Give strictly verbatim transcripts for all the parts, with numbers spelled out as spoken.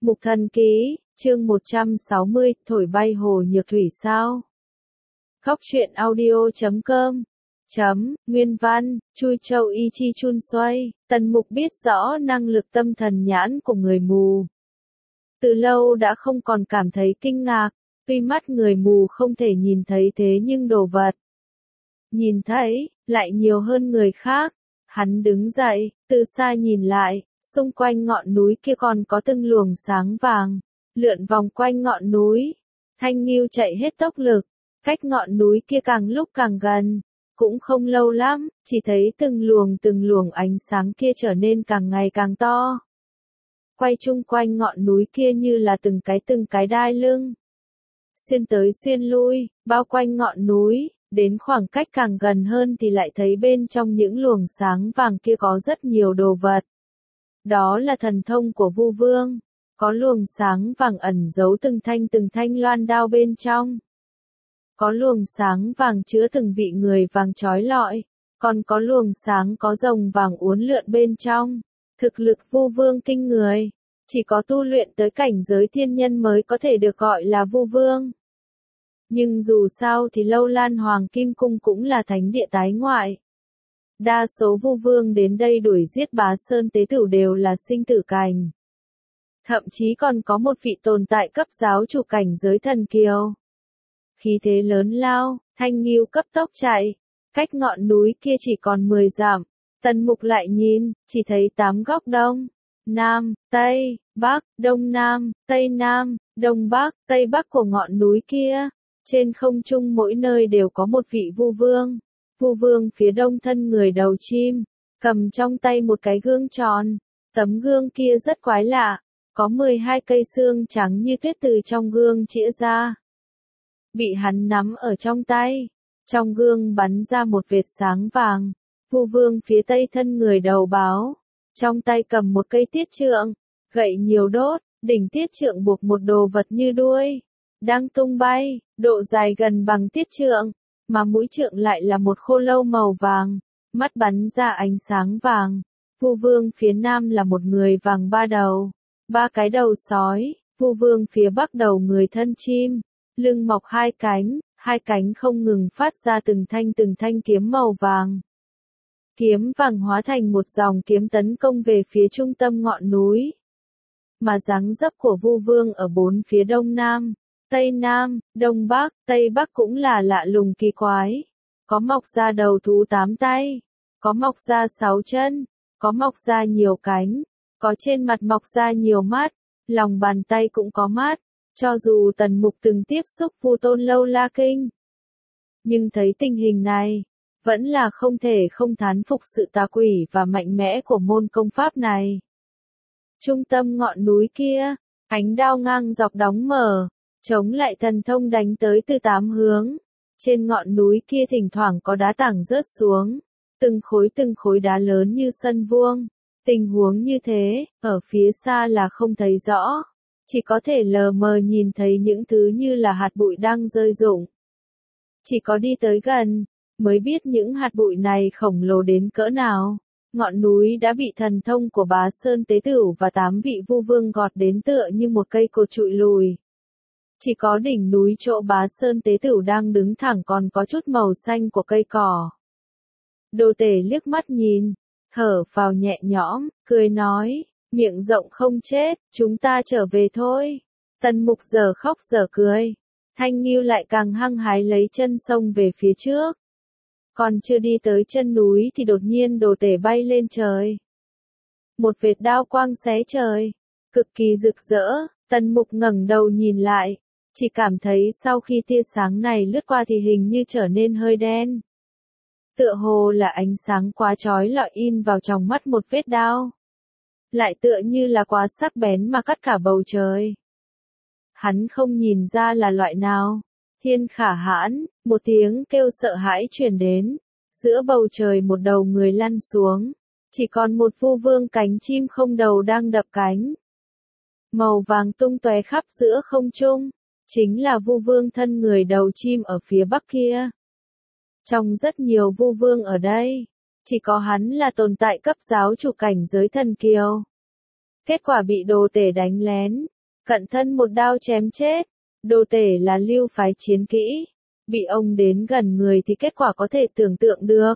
Mục Thần Ký, chương một trăm sáu mươi, thổi bay hồ nhược thủy sao? Khóc chuyện audio chấm com chấm, nguyên văn, Chui Châu Y Chi Chun Xoay, Tần Mục biết rõ năng lực tâm thần nhãn của người mù. Từ lâu đã không còn cảm thấy kinh ngạc, tuy mắt người mù không thể nhìn thấy thế nhưng đồ vật nhìn thấy, lại nhiều hơn người khác. Hắn đứng dậy, từ xa nhìn lại, xung quanh ngọn núi kia còn có từng luồng sáng vàng, lượn vòng quanh ngọn núi. Thanh Ngưu chạy hết tốc lực, cách ngọn núi kia càng lúc càng gần, cũng không lâu lắm, chỉ thấy từng luồng từng luồng ánh sáng kia trở nên càng ngày càng to. Quay chung quanh ngọn núi kia như là từng cái từng cái đai lưng. Xuyên tới xuyên lui, bao quanh ngọn núi, đến khoảng cách càng gần hơn thì lại thấy bên trong những luồng sáng vàng kia có rất nhiều đồ vật. Đó là thần thông của Vu Vương, có luồng sáng vàng ẩn giấu từng thanh từng thanh loan đao bên trong. Có luồng sáng vàng chứa từng vị người vàng trói lọi, còn có luồng sáng có rồng vàng uốn lượn bên trong. Thực lực Vu Vương kinh người, chỉ có tu luyện tới cảnh giới thiên nhân mới có thể được gọi là Vu Vương. Nhưng dù sao thì Lâu Lan Hoàng Kim Cung cũng là thánh địa tái ngoại. Đa số Vu Vương đến đây đuổi giết Bá Sơn Tế Tửu đều là sinh tử cảnh. Thậm chí còn có một vị tồn tại cấp giáo chủ cảnh giới thần kiều. Khí thế lớn lao, Thanh Ngưu cấp tốc chạy, cách ngọn núi kia chỉ còn mười dặm. Tần Mục lại nhìn, chỉ thấy tám góc đông, nam, tây, bắc, đông nam, tây nam, đông bắc, tây bắc của ngọn núi kia. Trên không trung mỗi nơi đều có một vị Vu Vương. Vu Vương phía đông thân người đầu chim, cầm trong tay một cái gương tròn. Tấm gương kia rất quái lạ, có mười hai cây xương trắng như tuyết từ trong gương chĩa ra. Bị hắn nắm ở trong tay, trong gương bắn ra một vệt sáng vàng. Vu Vương phía tây thân người đầu báo, trong tay cầm một cây tiết trượng, gậy nhiều đốt, đỉnh tiết trượng buộc một đồ vật như đuôi, đang tung bay, độ dài gần bằng tiết trượng, mà mũi trượng lại là một khô lâu màu vàng, mắt bắn ra ánh sáng vàng. Vu Vương phía nam là một người vàng ba đầu, ba cái đầu sói. Vu Vương phía bắc đầu người thân chim, lưng mọc hai cánh, hai cánh không ngừng phát ra từng thanh từng thanh kiếm màu vàng. Kiếm vàng hóa thành một dòng kiếm tấn công về phía trung tâm ngọn núi. Mà dáng dấp của Vu Vương ở bốn phía đông nam, tây nam, đông bắc, tây bắc cũng là lạ lùng kỳ quái. Có mọc ra đầu thú tám tay, có mọc ra sáu chân, có mọc ra nhiều cánh, có trên mặt mọc ra nhiều mắt, lòng bàn tay cũng có mắt. Cho dù Tần Mục từng tiếp xúc Vu Tôn Lâu La Kinh, nhưng thấy tình hình này, vẫn là không thể không thán phục sự tà quỷ và mạnh mẽ của môn công pháp này. Trung tâm ngọn núi kia, ánh đao ngang dọc đóng mở, chống lại thần thông đánh tới từ tám hướng. Trên ngọn núi kia thỉnh thoảng có đá tảng rớt xuống, từng khối từng khối đá lớn như sân vuông. Tình huống như thế, ở phía xa là không thấy rõ, chỉ có thể lờ mờ nhìn thấy những thứ như là hạt bụi đang rơi rụng. Chỉ có đi tới gần, mới biết những hạt bụi này khổng lồ đến cỡ nào. Ngọn núi đã bị thần thông của Bá Sơn Tế Tửu và tám vị Vu Vương gọt đến tựa như một cây cột trụi lùi. Chỉ có đỉnh núi chỗ Bá Sơn Tế Tửu đang đứng thẳng còn có chút màu xanh của cây cỏ. Đồ Tể liếc mắt nhìn, thở phào nhẹ nhõm, cười nói, miệng rộng không chết, chúng ta trở về thôi. Tần Mục giờ khóc giờ cười. Thanh Ngưu lại càng hăng hái lấy chân xông về phía trước. Còn chưa đi tới chân núi thì đột nhiên Đồ Tể bay lên trời. Một vệt đao quang xé trời, cực kỳ rực rỡ. Tần Mục ngẩng đầu nhìn lại, chỉ cảm thấy sau khi tia sáng này lướt qua thì hình như trở nên hơi đen. Tựa hồ là ánh sáng quá chói lọi in vào trong mắt một vết đao. Lại tựa như là quá sắc bén mà cắt cả bầu trời. Hắn không nhìn ra là loại nào. Thiên Khả Hãn, một tiếng kêu sợ hãi truyền đến. Giữa bầu trời một đầu người lăn xuống. Chỉ còn một Vu Vương cánh chim không đầu đang đập cánh. Màu vàng tung tóe khắp giữa không trung. Chính là Vu Vương thân người đầu chim ở phía bắc kia. Trong rất nhiều Vu Vương ở đây, chỉ có hắn là tồn tại cấp giáo chủ cảnh giới thần kiều. Kết quả bị Đồ Tể đánh lén, cận thân một đao chém chết. Đồ tể là lưu phái chiến kỹ, bị ông đến gần người thì kết quả có thể tưởng tượng được.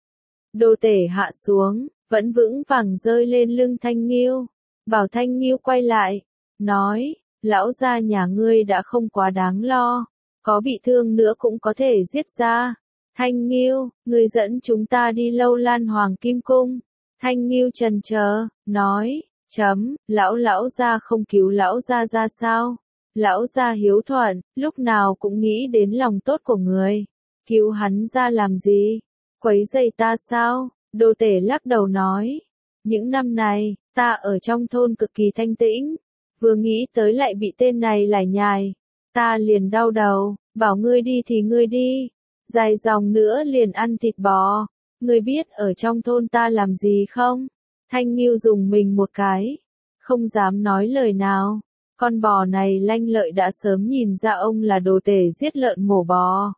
Đồ tể hạ xuống, vẫn vững vàng rơi lên lưng Thanh Nghiêu, bảo Thanh Nghiêu quay lại, nói, lão gia nhà ngươi đã không quá đáng lo, có bị thương nữa cũng có thể giết ra. Thanh Nghiêu, ngươi dẫn chúng ta đi Lâu Lan Hoàng Kim Cung. Thanh Nghiêu chần chờ, nói, chấm, lão lão gia không cứu lão gia ra sao? Lão gia hiếu thuận, lúc nào cũng nghĩ đến lòng tốt của người. Cứu hắn ra làm gì? Quấy rầy ta sao? Đồ tể lắc đầu nói. Những năm này, ta ở trong thôn cực kỳ thanh tĩnh. Vừa nghĩ tới lại bị tên này lải nhải. Ta liền đau đầu, bảo ngươi đi thì ngươi đi. Dài dòng nữa liền ăn thịt bò. Ngươi biết ở trong thôn ta làm gì không? Thanh Nghiêu dùng mình một cái. Không dám nói lời nào. Con bò này lanh lợi đã sớm nhìn ra ông là đồ tể giết lợn mổ bò.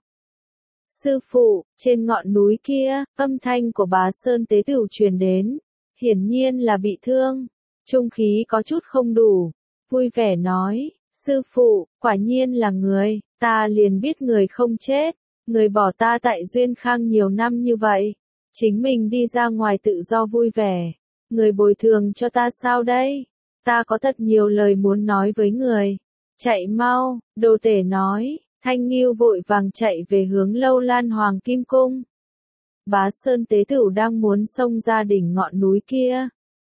Sư phụ, trên ngọn núi kia, âm thanh của Bá Sơn Tế Tửu truyền đến. Hiển nhiên là bị thương. Trung khí có chút không đủ. Vui vẻ nói, sư phụ, quả nhiên là người, ta liền biết người không chết. Người bỏ ta tại Duyên Khang nhiều năm như vậy. Chính mình đi ra ngoài tự do vui vẻ. Người bồi thường cho ta sao đây? Ta có thật nhiều lời muốn nói với người. Chạy mau, đồ tể nói. Thanh Nghiêu vội vàng chạy về hướng Lâu Lan Hoàng Kim Cung. Bá Sơn Tế Tửu đang muốn xông ra đỉnh ngọn núi kia.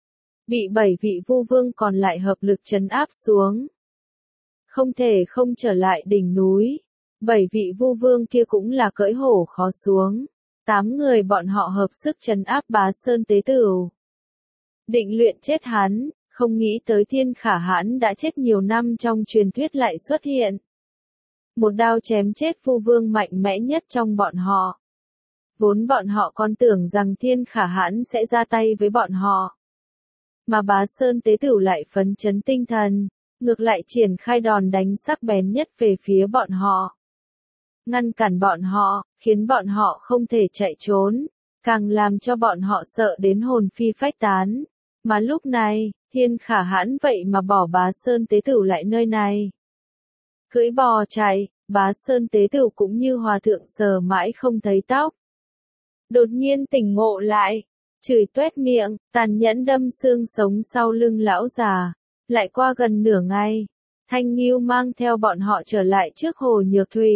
Bị bảy vị vu vương còn lại hợp lực trấn áp xuống. Không thể không trở lại đỉnh núi. Bảy vị vu vương kia cũng là cưỡi hổ khó xuống. Tám người bọn họ hợp sức trấn áp Bá Sơn Tế Tửu. Định luyện chết hắn, không nghĩ tới Thiên Khả Hãn đã chết nhiều năm trong truyền thuyết lại xuất hiện. Một đao chém chết vu vương mạnh mẽ nhất trong bọn họ. Vốn bọn họ còn tưởng rằng Thiên Khả Hãn sẽ ra tay với bọn họ. Mà Bá Sơn Tế Tửu lại phấn chấn tinh thần, ngược lại triển khai đòn đánh sắc bén nhất về phía bọn họ. Ngăn cản bọn họ, khiến bọn họ không thể chạy trốn, càng làm cho bọn họ sợ đến hồn phi phách tán. Mà lúc này, Thiên Khả Hãn vậy mà bỏ Bá Sơn Tế Tửu lại nơi này. Cưỡi bò chạy, Bá Sơn Tế Tửu cũng như hòa thượng sờ mãi không thấy tóc. Đột nhiên tỉnh ngộ lại, chửi tuét miệng, tàn nhẫn đâm xương sống sau lưng lão già. Lại qua gần nửa ngày, Thanh Nghiêu mang theo bọn họ trở lại trước hồ Nhược Thủy.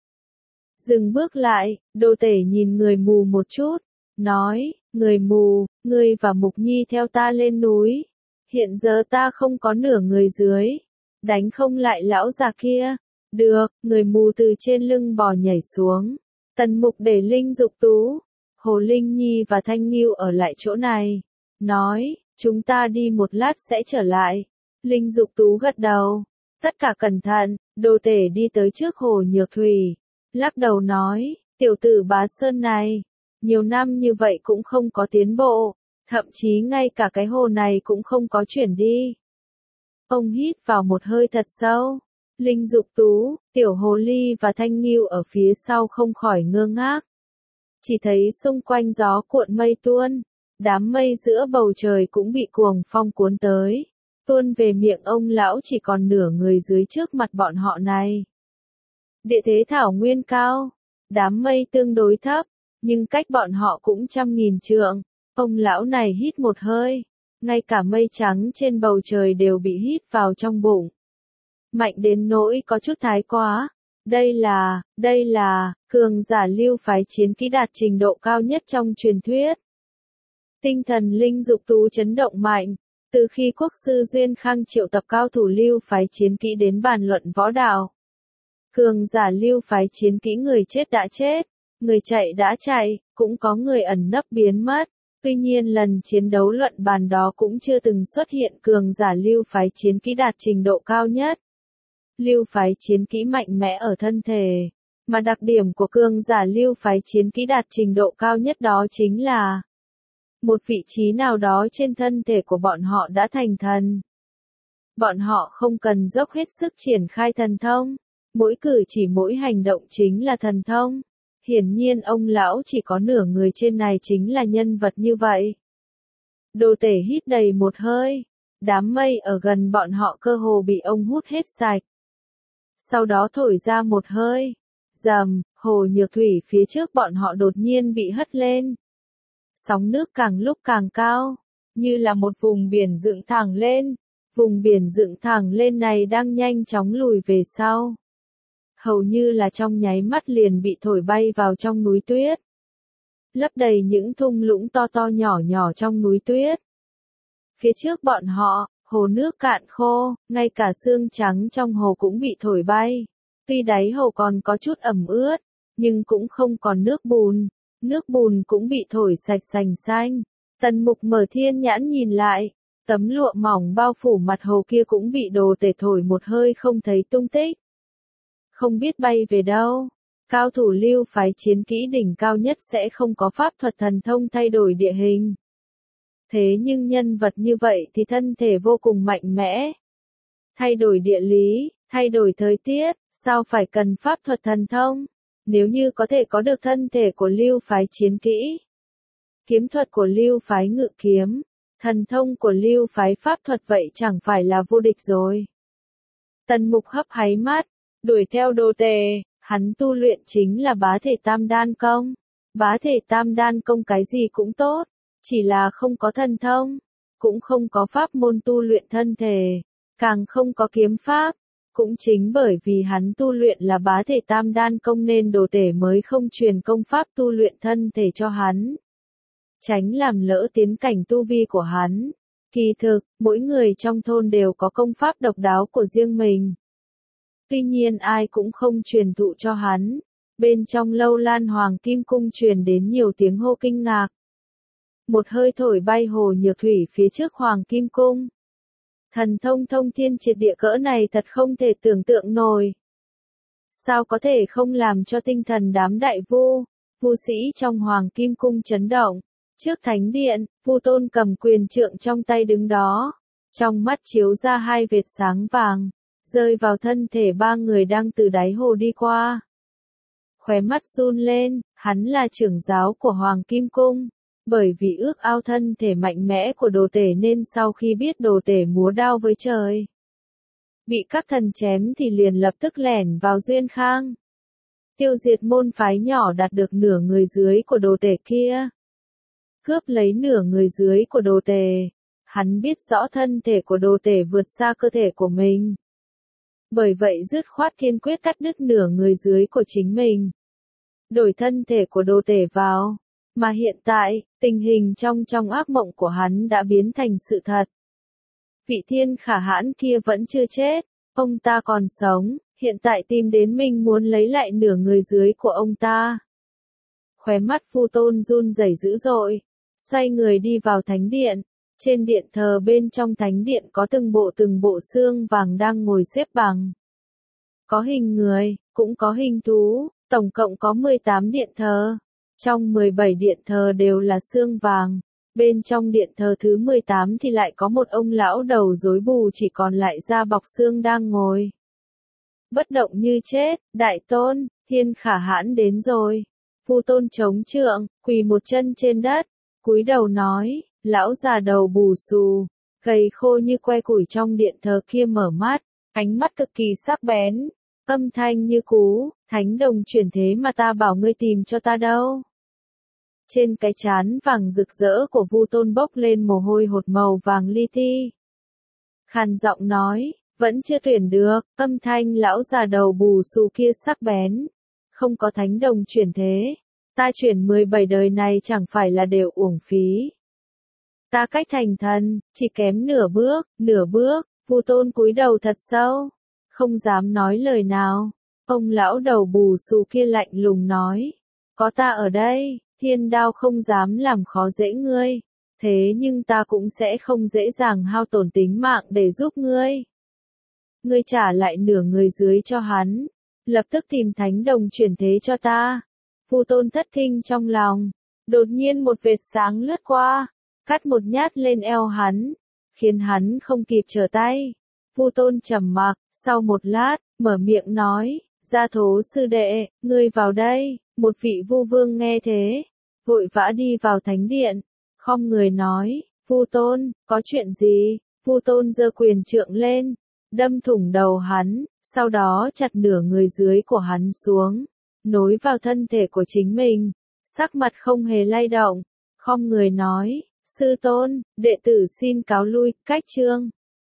Dừng bước lại, đồ tể nhìn người mù một chút, nói, người mù, ngươi và Mục Nhi theo ta lên núi. Hiện giờ ta không có nửa người dưới. Đánh không lại lão già kia. Được, người mù từ trên lưng bò nhảy xuống. Tần Mục để Linh Dục Tú, Hồ Linh Nhi và Thanh Nghiêu ở lại chỗ này. Nói, chúng ta đi một lát sẽ trở lại. Linh Dục Tú gật đầu. Tất cả cẩn thận, đồ tể đi tới trước hồ Nhược Thủy. Lắc đầu nói, tiểu tử Bá Sơn này, nhiều năm như vậy cũng không có tiến bộ. Thậm chí ngay cả cái hồ này cũng không có chuyển đi. Ông hít vào một hơi thật sâu. Linh Dục Tú, Tiểu Hồ Ly và Thanh Nghiêu ở phía sau không khỏi ngơ ngác. Chỉ thấy xung quanh gió cuộn mây tuôn. Đám mây giữa bầu trời cũng bị cuồng phong cuốn tới. Tuôn về miệng ông lão chỉ còn nửa người dưới trước mặt bọn họ này. Địa thế thảo nguyên cao. Đám mây tương đối thấp. Nhưng cách bọn họ cũng trăm nghìn trượng. Ông lão này hít một hơi, ngay cả mây trắng trên bầu trời đều bị hít vào trong bụng. Mạnh đến nỗi có chút thái quá. Đây là, đây là, cường giả lưu phái chiến kỹ đạt trình độ cao nhất trong truyền thuyết. Tinh thần Linh Dục Tú chấn động mạnh, từ khi quốc sư Duyên Khang triệu tập cao thủ lưu phái chiến kỹ đến bàn luận võ đạo. Cường giả lưu phái chiến kỹ người chết đã chết, người chạy đã chạy, cũng có người ẩn nấp biến mất. Tuy nhiên lần chiến đấu luận bàn đó cũng chưa từng xuất hiện cường giả lưu phái chiến kỹ đạt trình độ cao nhất. Lưu phái chiến kỹ mạnh mẽ ở thân thể, mà đặc điểm của cường giả lưu phái chiến kỹ đạt trình độ cao nhất đó chính là một vị trí nào đó trên thân thể của bọn họ đã thành thần. Bọn họ không cần dốc hết sức triển khai thần thông, mỗi cử chỉ mỗi hành động chính là thần thông. Hiển nhiên ông lão chỉ có nửa người trên này chính là nhân vật như vậy. Đồ tể hít đầy một hơi. đám mây ở gần bọn họ cơ hồ bị ông hút hết sạch. Sau đó thổi ra một hơi, rầm, hồ nhược thủy phía trước bọn họ đột nhiên bị hất lên. Sóng nước càng lúc càng cao, như là một vùng biển dựng thẳng lên. Vùng biển dựng thẳng lên này đang nhanh chóng lùi về sau. Hầu như là trong nháy mắt liền bị thổi bay vào trong núi tuyết. Lấp đầy những thung lũng to to nhỏ nhỏ trong núi tuyết. Phía trước bọn họ, hồ nước cạn khô, ngay cả xương trắng trong hồ cũng bị thổi bay. Tuy đáy hồ còn có chút ẩm ướt, nhưng cũng không còn nước bùn. Nước bùn cũng bị thổi sạch sành xanh. Tần Mục mở thiên nhãn nhìn lại. Tấm lụa mỏng bao phủ mặt hồ kia cũng bị đồ tể thổi một hơi không thấy tung tích. Không biết bay về đâu. Cao thủ lưu phái chiến kỹ đỉnh cao nhất sẽ không có pháp thuật thần thông thay đổi địa hình. Thế nhưng nhân vật như vậy thì thân thể vô cùng mạnh mẽ. Thay đổi địa lý, thay đổi thời tiết, sao phải cần pháp thuật thần thông? Nếu như có thể có được thân thể của lưu phái chiến kỹ, kiếm thuật của lưu phái ngự kiếm, thần thông của lưu phái pháp thuật vậy chẳng phải là vô địch rồi. Tần Mục hấp háy mắt, đuổi theo đồ tề, hắn tu luyện chính là bá thể tam đan công. Bá thể tam đan công cái gì cũng tốt, chỉ là không có thần thông, cũng không có pháp môn tu luyện thân thể, càng không có kiếm pháp. Cũng chính bởi vì hắn tu luyện là bá thể tam đan công nên đồ tể mới không truyền công pháp tu luyện thân thể cho hắn. Tránh làm lỡ tiến cảnh tu vi của hắn. Kỳ thực, mỗi người trong thôn đều có công pháp độc đáo của riêng mình. Tuy nhiên ai cũng không truyền thụ cho hắn. Bên trong Lâu Lan Hoàng Kim Cung truyền đến nhiều tiếng hô kinh ngạc. Một hơi thổi bay hồ nhược thủy phía trước Hoàng Kim Cung. Thần thông thông thiên triệt địa cỡ này thật không thể tưởng tượng nổi. Sao có thể không làm cho tinh thần đám đại vu, vu sĩ trong Hoàng Kim Cung chấn động. Trước thánh điện, Vu Tôn cầm quyền trượng trong tay đứng đó, trong mắt chiếu ra hai vệt sáng vàng, rơi vào thân thể ba người đang từ đáy hồ đi qua. Khóe mắt run lên, hắn là trưởng giáo của Hoàng Kim Cung, bởi vì ước ao thân thể mạnh mẽ của đồ tể nên sau khi biết đồ tể múa đao với trời, bị các thần chém thì liền lập tức lẻn vào Duyên Khang. Tiêu diệt môn phái nhỏ đạt được nửa người dưới của đồ tể kia. Cướp lấy nửa người dưới của đồ tể. Hắn biết rõ thân thể của đồ tể vượt xa cơ thể của mình. Bởi vậy dứt khoát kiên quyết cắt đứt nửa người dưới của chính mình. Đổi thân thể của đồ tể vào. Mà hiện tại, tình hình trong trong ác mộng của hắn đã biến thành sự thật. Vị thiên khả hãn kia vẫn chưa chết. Ông ta còn sống, hiện tại tìm đến mình muốn lấy lại nửa người dưới của ông ta. Khóe mắt Vu Tôn run rẩy dữ dội. Xoay người đi vào thánh điện. Trên điện thờ bên trong thánh điện có từng bộ từng bộ xương vàng đang ngồi xếp bằng. Có hình người, cũng có hình thú, tổng cộng có mười tám điện thờ. Trong mười bảy điện thờ đều là xương vàng. Bên trong điện thờ thứ mười tám thì lại có một ông lão đầu rối bù chỉ còn lại da bọc xương đang ngồi. Bất động như chết, đại tôn, thiên khả hãn đến rồi. Vu Tôn chống trượng, quỳ một chân trên đất, cúi đầu nói, lão già đầu bù xù, gầy khô như que củi trong điện thờ kia mở mắt, ánh mắt cực kỳ sắc bén, âm thanh như cú, thánh đồng chuyển thế mà ta bảo ngươi tìm cho ta đâu. Trên cái trán vàng rực rỡ của Vu Tôn bốc lên mồ hôi hột màu vàng li ti. Khàn giọng nói, vẫn chưa tuyển được, âm thanh lão già đầu bù xù kia sắc bén. Không có thánh đồng chuyển thế, ta chuyển mười bảy đời này chẳng phải là đều uổng phí. Ta cách thành thần, chỉ kém nửa bước, nửa bước, Vu Tôn cúi đầu thật sâu, không dám nói lời nào. Ông lão đầu bù xù kia lạnh lùng nói, có ta ở đây, thiên đao không dám làm khó dễ ngươi, thế nhưng ta cũng sẽ không dễ dàng hao tổn tính mạng để giúp ngươi. Ngươi trả lại nửa người dưới cho hắn, lập tức tìm thánh đồng chuyển thế cho ta. Vu Tôn thất kinh trong lòng, đột nhiên một vệt sáng lướt qua, cắt một nhát lên eo hắn, khiến hắn không kịp trở tay. Vu Tôn trầm mặc, sau một lát, mở miệng nói, Gia Thố sư đệ, ngươi vào đây. Một vị Vu Vương nghe thế, vội vã đi vào thánh điện, khom người nói, Vu Tôn, có chuyện gì? Vu Tôn giơ quyền trượng lên, đâm thủng đầu hắn, sau đó chặt nửa người dưới của hắn xuống, nối vào thân thể của chính mình, sắc mặt không hề lay động, khom người nói, sư tôn, đệ tử xin cáo lui, cách chương.